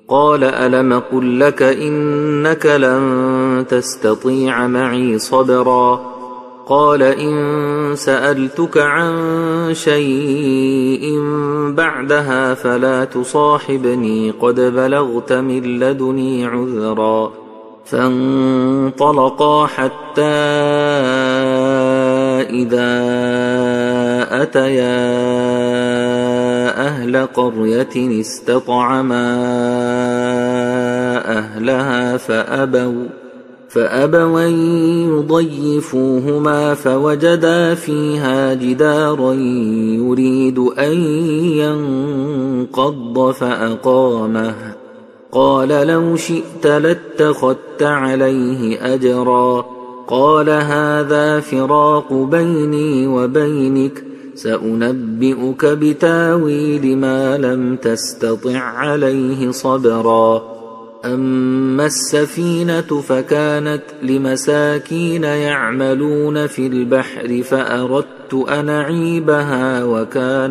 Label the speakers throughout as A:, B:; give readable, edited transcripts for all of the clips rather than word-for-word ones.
A: قال ألم قل لك إنك لن تستطيع معي صبرا قال إن سألتك عن شيء بعدها فلا تصاحبني قد بلغت من لدني عذرا فانطلقا حتى إذا أتيا أهل قرية استطعما أهلها فأبوا أن يضيفوهما فوجدا فيها جدارا يريد أن ينقض فأقامه قال لو شئت لاتخذت عليه أجرا قال هذا فراق بيني وبينك سأنبئك بتاويل ما لم تستطع عليه صبرا أما السفينة فكانت لمساكين يعملون في البحر فأردت أن أعيبها وكان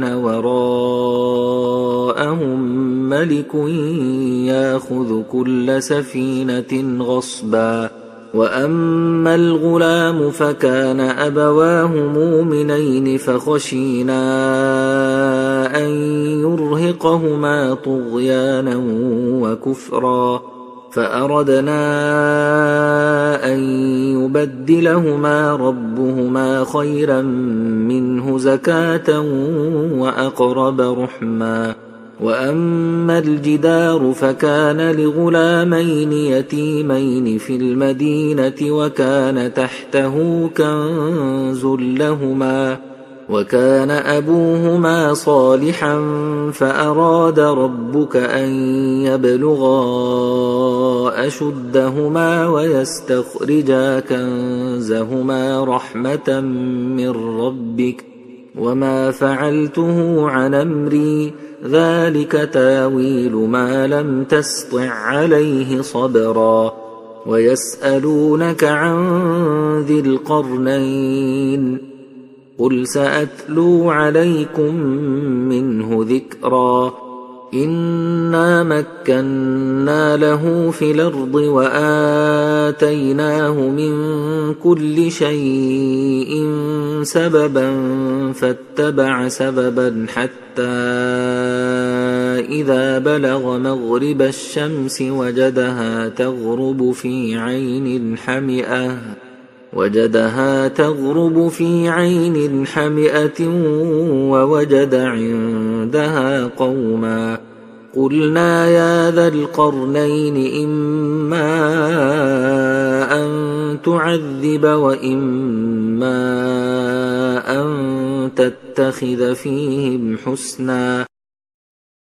A: وراءهم ملك يأخذ كل سفينة غصبا وأما الغلام فكان أبواه مؤمنين فخشينا أن يرهقهما طغيانا وكفرا فأردنا أن يبدلهما ربهما خيرا منه زكاة وأقرب رحما وأما الجدار فكان لغلامين يتيمين في المدينة وكان تحته كنز لهما وكان أبوهما صالحا فأراد ربك أن يبلغا أشدهما ويستخرجا كنزهما رحمة من ربك وما فعلته عن أمري ذلك تاويل ما لم تسطع عليه صبرا ويسألونك عن ذي القرنين قل سأتلو عليكم منه ذكرا إنا مكنا له في الأرض وآتيناه من كل شيء سببا فاتبع سببا حتى إذا بلغ مغرب الشمس وجدها تغرب في عين حمئة ووجد عندها قوما قلنا يا ذا القرنين إما أن تعذب وإما أن تتخذ فيهم حسنا